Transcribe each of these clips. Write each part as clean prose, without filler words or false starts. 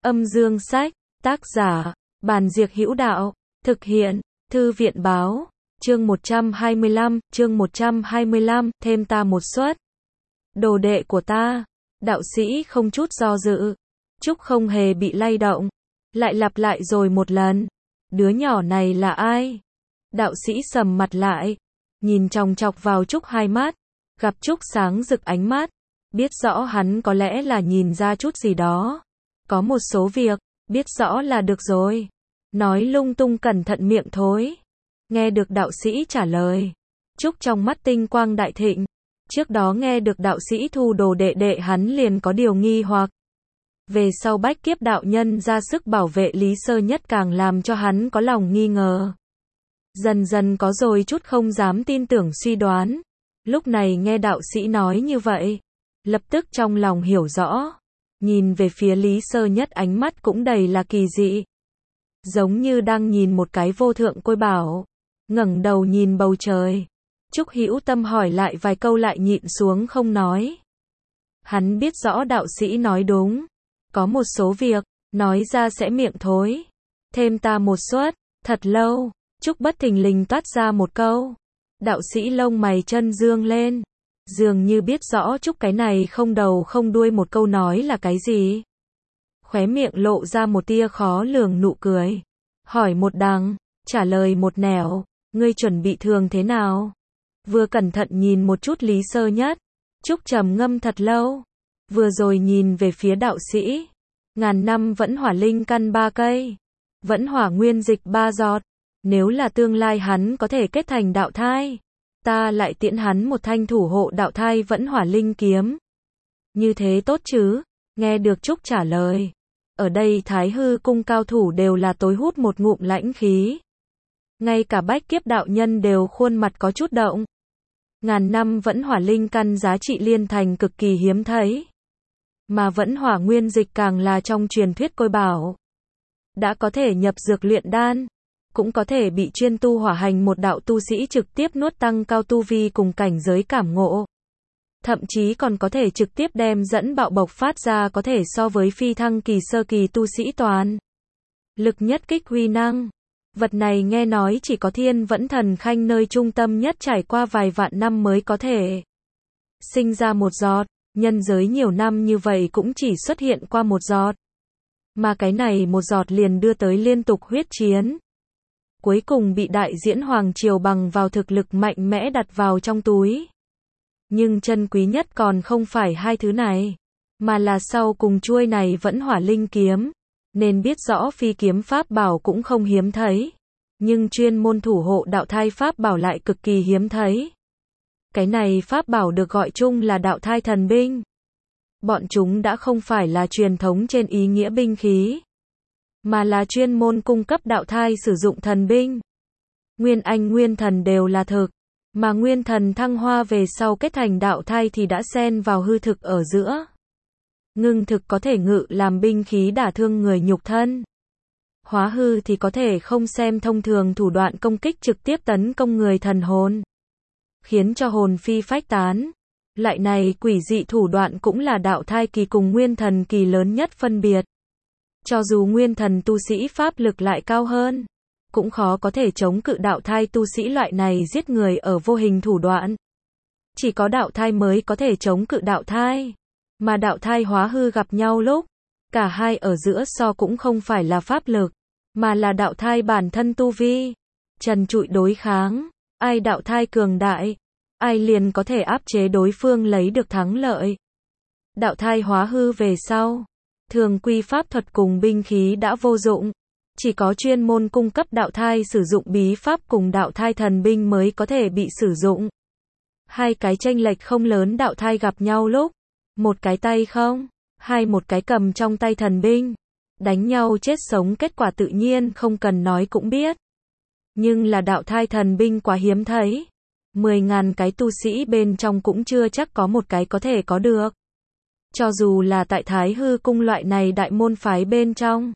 Âm dương sách, tác giả, Bàn Diệc Hữu Đạo, thực hiện, Thư viện báo, chương 125, thêm ta một suất. Đồ đệ của ta, đạo sĩ không chút do dự, Trúc không hề bị lay động, lại lặp lại rồi một lần. Đứa nhỏ này là ai? Đạo sĩ sầm mặt lại, nhìn chòng chọc vào Trúc hai mắt, gặp Trúc sáng rực ánh mắt, biết rõ hắn có lẽ là nhìn ra chút gì đó. Có một số việc, biết rõ là được rồi. Nói lung tung cẩn thận miệng thối. Nghe được đạo sĩ trả lời, Trúc trong mắt tinh quang đại thịnh. Trước đó nghe được đạo sĩ thu đồ đệ hắn liền có điều nghi hoặc. Về sau Bách Kiếp đạo nhân ra sức bảo vệ Lý Sơ Nhất càng làm cho hắn có lòng nghi ngờ. Dần dần có rồi chút không dám tin tưởng suy đoán. Lúc này nghe đạo sĩ nói như vậy, lập tức trong lòng hiểu rõ. Nhìn về phía Lý Sơ Nhất ánh mắt cũng đầy là kỳ dị. Giống như đang nhìn một cái vô thượng côi bảo. Ngẩng đầu nhìn bầu trời. Trúc hữu tâm hỏi lại vài câu lại nhịn xuống không nói. Hắn biết rõ đạo sĩ nói đúng. Có một số việc, nói ra sẽ miệng thối. Thêm ta một suất, thật lâu. Trúc bất thình lình toát ra một câu. Đạo sĩ lông mày chân dương lên. Dường như biết rõ Trúc cái này không đầu không đuôi một câu nói là cái gì. Khóe miệng lộ ra một tia khó lường nụ cười. Hỏi một đằng, trả lời một nẻo. Ngươi chuẩn bị thường thế nào? Vừa cẩn thận nhìn một chút Lý Sơ Nhất. Trúc trầm ngâm thật lâu. Vừa rồi nhìn về phía đạo sĩ. Ngàn năm vẫn hỏa linh căn 3 cây. Vẫn hỏa nguyên dịch 3 giọt. Nếu là tương lai hắn có thể kết thành đạo thai, ta lại tiễn hắn một thanh thủ hộ đạo thai vẫn hỏa linh kiếm. Như thế tốt chứ? Nghe được Trúc trả lời. Ở đây Thái Hư cung cao thủ đều là tối hút một ngụm lãnh khí. Ngay cả Bách Kiếp đạo nhân đều khuôn mặt có chút động. Ngàn năm vẫn hỏa linh căn giá trị liên thành cực kỳ hiếm thấy. Mà vẫn hỏa nguyên dịch càng là trong truyền thuyết côi bảo. Đã có thể nhập dược luyện đan. Cũng có thể bị chuyên tu hỏa hành một đạo tu sĩ trực tiếp nuốt tăng cao tu vi cùng cảnh giới cảm ngộ. Thậm chí còn có thể trực tiếp đem dẫn bạo bộc phát ra có thể so với phi thăng kỳ sơ kỳ tu sĩ toàn. Lực nhất kích huy năng. Vật này nghe nói chỉ có Thiên Vẫn Thần Khanh nơi trung tâm nhất trải qua vài vạn năm mới có thể sinh ra một giọt, nhân giới nhiều năm như vậy cũng chỉ xuất hiện qua một giọt. Mà cái này một giọt liền đưa tới liên tục huyết chiến. Cuối cùng bị đại diễn Hoàng Triều bằng vào thực lực mạnh mẽ đặt vào trong túi. Nhưng chân quý nhất còn không phải hai thứ này, mà là sau cùng chuôi này vẫn hỏa linh kiếm. Nên biết rõ phi kiếm pháp bảo cũng không hiếm thấy. Nhưng chuyên môn thủ hộ đạo thai pháp bảo lại cực kỳ hiếm thấy. Cái này pháp bảo được gọi chung là đạo thai thần binh. Bọn chúng đã không phải là truyền thống trên ý nghĩa binh khí, mà là chuyên môn cung cấp đạo thai sử dụng thần binh. Nguyên anh nguyên thần đều là thực, mà nguyên thần thăng hoa về sau kết thành đạo thai thì đã xen vào hư thực ở giữa. Ngưng thực có thể ngự làm binh khí đả thương người nhục thân. Hóa hư thì có thể không xem thông thường thủ đoạn công kích trực tiếp tấn công người thần hồn, khiến cho hồn phi phách tán. Loại này quỷ dị thủ đoạn cũng là đạo thai kỳ cùng nguyên thần kỳ lớn nhất phân biệt. Cho dù nguyên thần tu sĩ pháp lực lại cao hơn, cũng khó có thể chống cự đạo thai tu sĩ loại này giết người ở vô hình thủ đoạn. Chỉ có đạo thai mới có thể chống cự đạo thai. Mà đạo thai hóa hư gặp nhau lúc, cả hai ở giữa so cũng không phải là pháp lực, mà là đạo thai bản thân tu vi. Trần trụi đối kháng, ai đạo thai cường đại, ai liền có thể áp chế đối phương lấy được thắng lợi. Đạo thai hóa hư về sau, thường quy pháp thuật cùng binh khí đã vô dụng. Chỉ có chuyên môn cung cấp đạo thai sử dụng bí pháp cùng đạo thai thần binh mới có thể bị sử dụng. Hai cái chênh lệch không lớn đạo thai gặp nhau lúc, một cái tay không, hai một cái cầm trong tay thần binh. Đánh nhau chết sống kết quả tự nhiên không cần nói cũng biết. Nhưng là đạo thai thần binh quá hiếm thấy. 10.000 cái tu sĩ bên trong cũng chưa chắc có một cái có thể có được. Cho dù là tại Thái Hư cung loại này đại môn phái bên trong.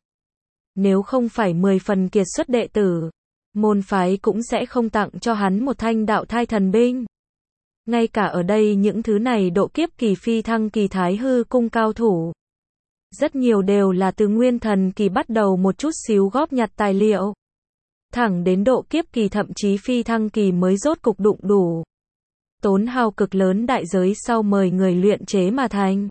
Nếu không phải 10 phần kiệt xuất đệ tử, môn phái cũng sẽ không tặng cho hắn một thanh đạo thai thần binh. Ngay cả ở đây những thứ này độ kiếp kỳ phi thăng kỳ Thái Hư cung cao thủ, Rất nhiều đều là từ nguyên thần kỳ bắt đầu một chút xíu góp nhặt tài liệu. Thẳng đến độ kiếp kỳ thậm chí phi thăng kỳ mới rốt cục đụng đủ. Tốn hao cực lớn đại giới sau mời người luyện chế mà thành.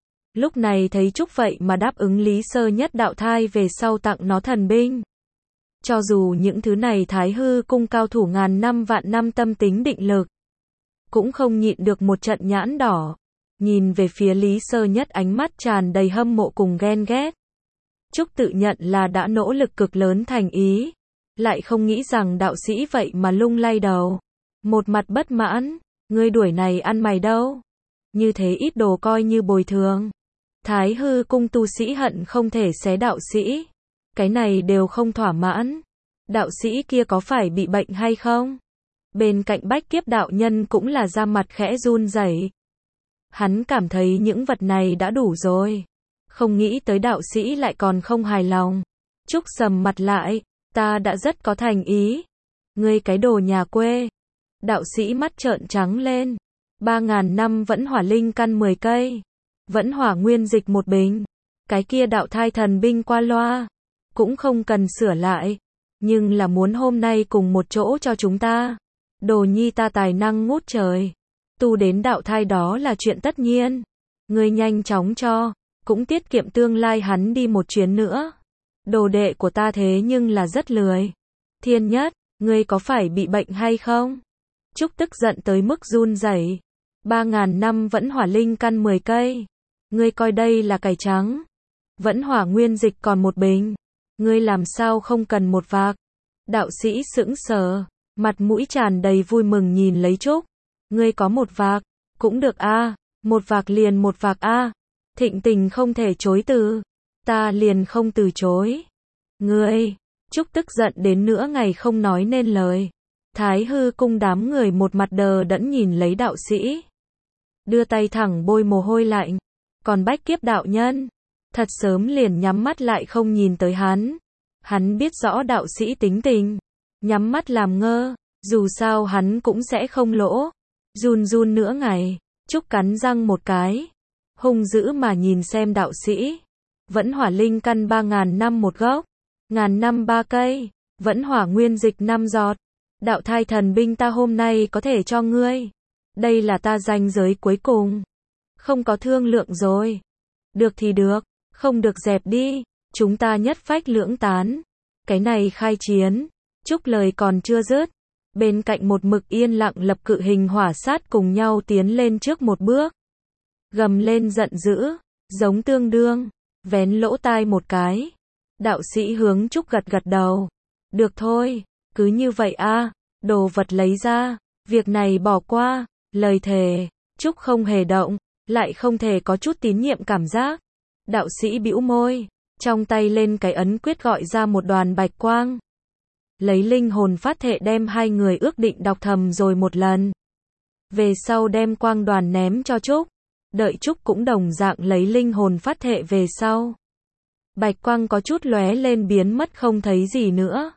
Lúc này thấy Trúc vậy mà đáp ứng Lý Sơ Nhất đạo thai về sau tặng nó thần binh. Cho dù những thứ này Thái Hư cung cao thủ ngàn năm vạn năm tâm tính định lực, cũng không nhịn được một trận nhãn đỏ. Nhìn về phía Lý Sơ Nhất ánh mắt tràn đầy hâm mộ cùng ghen ghét. Trúc tự nhận là đã nỗ lực cực lớn thành ý. Lại không nghĩ rằng đạo sĩ vậy mà lung lay đầu. Một mặt bất mãn, ngươi đuổi này ăn mày đâu. Như thế ít đồ coi như bồi thường. Thái Hư cung tu sĩ hận không thể xé đạo sĩ. Cái này đều không thỏa mãn. Đạo sĩ kia có phải bị bệnh hay không? Bên cạnh Bách Kiếp đạo nhân cũng là da mặt khẽ run rẩy. Hắn cảm thấy những vật này đã đủ rồi. Không nghĩ tới đạo sĩ lại còn không hài lòng. Trúc sầm mặt lại, ta đã rất có thành ý. Ngươi cái đồ nhà quê. Đạo sĩ mắt trợn trắng lên. 3.000 năm vẫn hỏa linh căn 10 cây. Vẫn hỏa nguyên dịch một bình. Cái kia đạo thai thần binh qua loa. Cũng không cần sửa lại. Nhưng là muốn hôm nay cùng một chỗ cho chúng ta. Đồ nhi ta tài năng ngút trời. Tu đến đạo thai đó là chuyện tất nhiên. Ngươi nhanh chóng cho. Cũng tiết kiệm tương lai hắn đi một chuyến nữa. Đồ đệ của ta thế nhưng là rất lười. Thiên Nhất, ngươi có phải bị bệnh hay không? Trúc tức giận tới mức run rẩy. 3.000 năm vẫn hỏa linh căn 10 cây. Ngươi coi đây là cải trắng. Vẫn hỏa nguyên dịch còn một bình. Ngươi làm sao không cần một vạc? Đạo sĩ sững sờ, mặt mũi tràn đầy vui mừng nhìn lấy Trúc. Ngươi có một vạc, cũng được a, một vạc liền một vạc a. Thịnh Tình không thể chối từ. Ta liền không từ chối. Ngươi, Trúc tức giận đến nửa ngày không nói nên lời. Thái Hư cung đám người một mặt đờ đẫn nhìn lấy đạo sĩ. Đưa tay thẳng bôi mồ hôi lạnh. Còn Bách Kiếp đạo nhân, thật sớm liền nhắm mắt lại không nhìn tới hắn. Hắn biết rõ đạo sĩ tính tình. Nhắm mắt làm ngơ, dù sao hắn cũng sẽ không lỗ. Run run nửa ngày, Trúc cắn răng một cái. Hung dữ mà nhìn xem đạo sĩ. Vẫn hỏa linh căn 3.000 năm một gốc. 1.000 năm 3 cây. Vẫn hỏa nguyên dịch 5 giọt. Đạo thai thần binh ta hôm nay có thể cho ngươi. Đây là ta ranh giới cuối cùng. Không có thương lượng rồi. Được thì được, không được dẹp đi. Chúng ta nhất phách lưỡng tán. Cái này khai chiến. Trúc lời còn chưa dứt. Bên cạnh một mực yên lặng lập cự hình hỏa sát cùng nhau tiến lên trước một bước. Gầm lên giận dữ, giống tương đương, vén lỗ tai một cái. Đạo sĩ hướng Trúc gật gật đầu. Được thôi, cứ như vậy a, đồ vật lấy ra, việc này bỏ qua, lời thề. Trúc không hề động, lại không thể có chút tín nhiệm cảm giác. Đạo sĩ bĩu môi, trong tay lên cái ấn quyết gọi ra một đoàn bạch quang. Lấy linh hồn phát thệ đem hai người ước định đọc thầm rồi một lần. Về sau đem quang đoàn ném cho Trúc. Đợi Trúc cũng đồng dạng lấy linh hồn phát thệ về sau. Bạch quang có chút lóe lên biến mất không thấy gì nữa.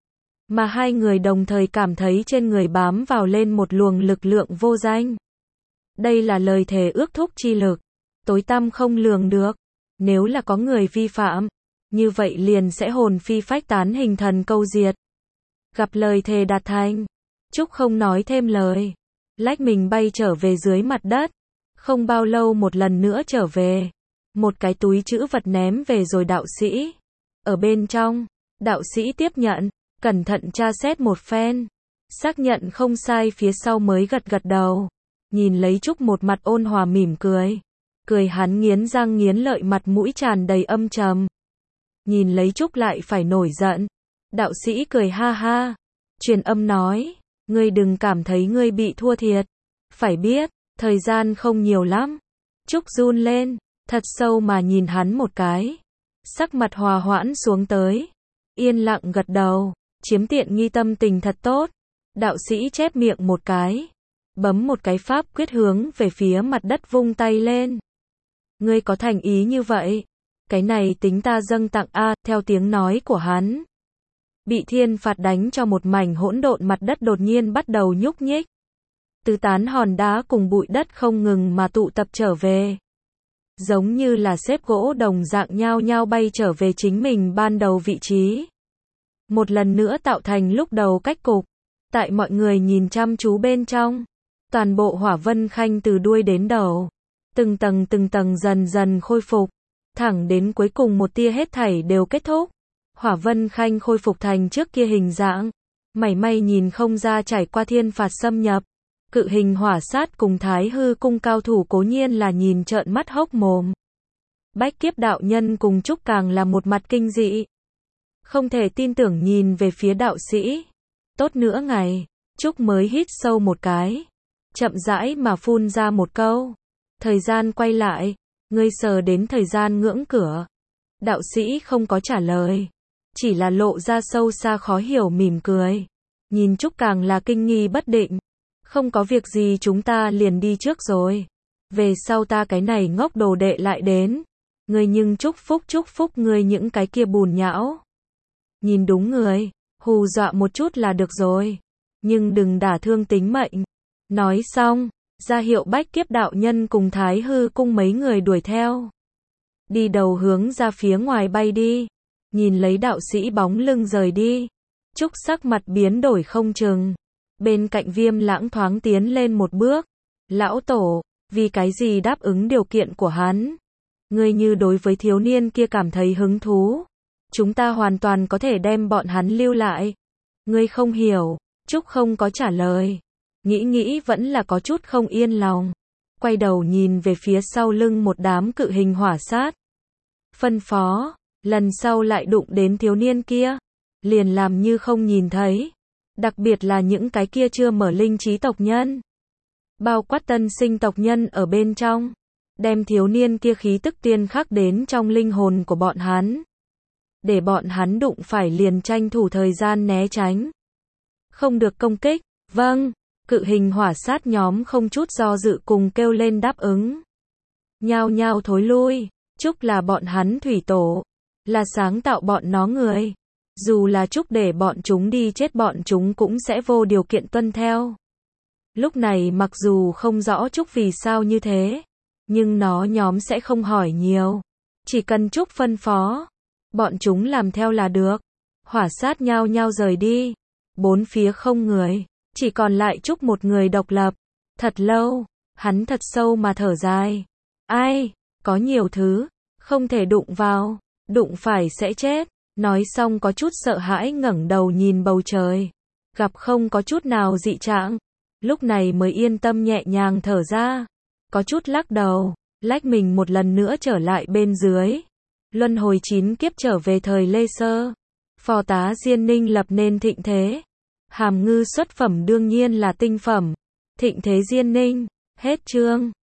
Mà hai người đồng thời cảm thấy trên người bám vào lên một luồng lực lượng vô danh. Đây là lời thề ước thúc chi lực. Tối tăm không lường được. Nếu là có người vi phạm, như vậy liền sẽ hồn phi phách tán hình thần câu diệt. Gặp lời thề đạt thành, Trúc không nói thêm lời. Lách mình bay trở về dưới mặt đất. Không bao lâu một lần nữa trở về. Một cái túi trữ vật ném về rồi đạo sĩ. Ở bên trong, đạo sĩ tiếp nhận, cẩn thận tra xét một phen. Xác nhận không sai phía sau mới gật gật đầu. Nhìn lấy Trúc một mặt ôn hòa mỉm cười. Cười hắn nghiến răng nghiến lợi mặt mũi tràn đầy âm trầm. Nhìn lấy Trúc lại phải nổi giận. Đạo sĩ cười ha ha. Truyền âm nói, ngươi đừng cảm thấy ngươi bị thua thiệt. Phải biết, thời gian không nhiều lắm. Trúc run lên, thật sâu mà nhìn hắn một cái. Sắc mặt hòa hoãn xuống tới. Yên lặng gật đầu, chiếm tiện nghi tâm tình thật tốt. Đạo sĩ chép miệng một cái. Bấm một cái pháp quyết hướng về phía mặt đất vung tay lên. Ngươi có thành ý như vậy. Cái này tính ta dâng tặng a, theo tiếng nói của hắn. Bị thiên phạt đánh cho một mảnh hỗn độn mặt đất đột nhiên bắt đầu nhúc nhích. Tứ tán hòn đá cùng bụi đất không ngừng mà tụ tập trở về. giống như là xếp gỗ đồng dạng nhao nhao bay trở về chính mình ban đầu vị trí. Một lần nữa tạo thành lúc đầu cách cục. Tại mọi người nhìn chăm chú bên trong, toàn bộ Hỏa Vân Khanh từ đuôi đến đầu, từng tầng dần dần khôi phục, thẳng đến cuối cùng một tia hết thảy đều kết thúc. Hỏa Vân Khanh khôi phục thành trước kia hình dạng, mảy may nhìn không ra trải qua thiên phạt xâm nhập. Cự hình hỏa sát cùng Thái Hư cung cao thủ cố nhiên là nhìn trợn mắt hốc mồm. Bách Kiếp đạo nhân cùng Trúc càng là một mặt kinh dị. Không thể tin tưởng nhìn về phía đạo sĩ. Tốt nữa ngày, Trúc mới hít sâu một cái. Chậm rãi mà phun ra một câu. Thời gian quay lại, ngươi sờ đến thời gian ngưỡng cửa. Đạo sĩ không có trả lời. Chỉ là lộ ra sâu xa khó hiểu mỉm cười. Nhìn Trúc càng là kinh nghi bất định. Không có việc gì chúng ta liền đi trước rồi. Về sau ta cái này ngốc đồ đệ lại đến. Ngươi nhưng chúc phúc ngươi những cái kia bùn nhão. Nhìn đúng người, hù dọa một chút là được rồi. Nhưng đừng đả thương tính mệnh. Nói xong, ra hiệu Bách Kiếp đạo nhân cùng Thái Hư cung mấy người đuổi theo. Đi đầu hướng ra phía ngoài bay đi. Nhìn lấy đạo sĩ bóng lưng rời đi. Trúc sắc mặt biến đổi không chừng. Bên cạnh Viêm Lãng thoáng tiến lên một bước. Lão tổ, vì cái gì đáp ứng điều kiện của hắn? Ngươi như đối với thiếu niên kia cảm thấy hứng thú. Chúng ta hoàn toàn có thể đem bọn hắn lưu lại. Ngươi không hiểu. Trúc không có trả lời. Nghĩ vẫn là có chút không yên lòng. Quay đầu nhìn về phía sau lưng một đám cự hình hỏa sát. Phân phó, lần sau lại đụng đến thiếu niên kia. Liền làm như không nhìn thấy. Đặc biệt là những cái kia chưa mở linh trí tộc nhân. Bao quát tân sinh tộc nhân ở bên trong. Đem thiếu niên kia khí tức tiên khắc đến trong linh hồn của bọn hắn. Để bọn hắn đụng phải liền tranh thủ thời gian né tránh. Không được công kích, vâng. Cự hình hỏa sát nhóm không chút do dự cùng kêu lên đáp ứng. Nhao nhao thối lui. Trúc là bọn hắn thủy tổ. Là sáng tạo bọn nó người. Dù là Trúc để bọn chúng đi chết bọn chúng cũng sẽ vô điều kiện tuân theo. Lúc này mặc dù không rõ Trúc vì sao như thế. Nhưng nó nhóm sẽ không hỏi nhiều. Chỉ cần Trúc phân phó. Bọn chúng làm theo là được. Hỏa sát nhao nhao rời đi. Bốn phía không người. Chỉ còn lại Trúc một người độc lập. Thật lâu. Hắn thật sâu mà thở dài. Ai, có nhiều thứ. Không thể đụng vào. Đụng phải sẽ chết. Nói xong có chút sợ hãi ngẩng đầu nhìn bầu trời. Gặp không có chút nào dị trạng. Lúc này mới yên tâm nhẹ nhàng thở ra. Có chút lắc đầu. Lách mình một lần nữa trở lại bên dưới. Luân hồi 9 kiếp trở về thời Lê Sơ. Phò tá Diên Ninh lập nên thịnh thế. Hàm Ngư xuất phẩm đương nhiên là tinh phẩm. Thịnh thế Diên Ninh. Hết chương.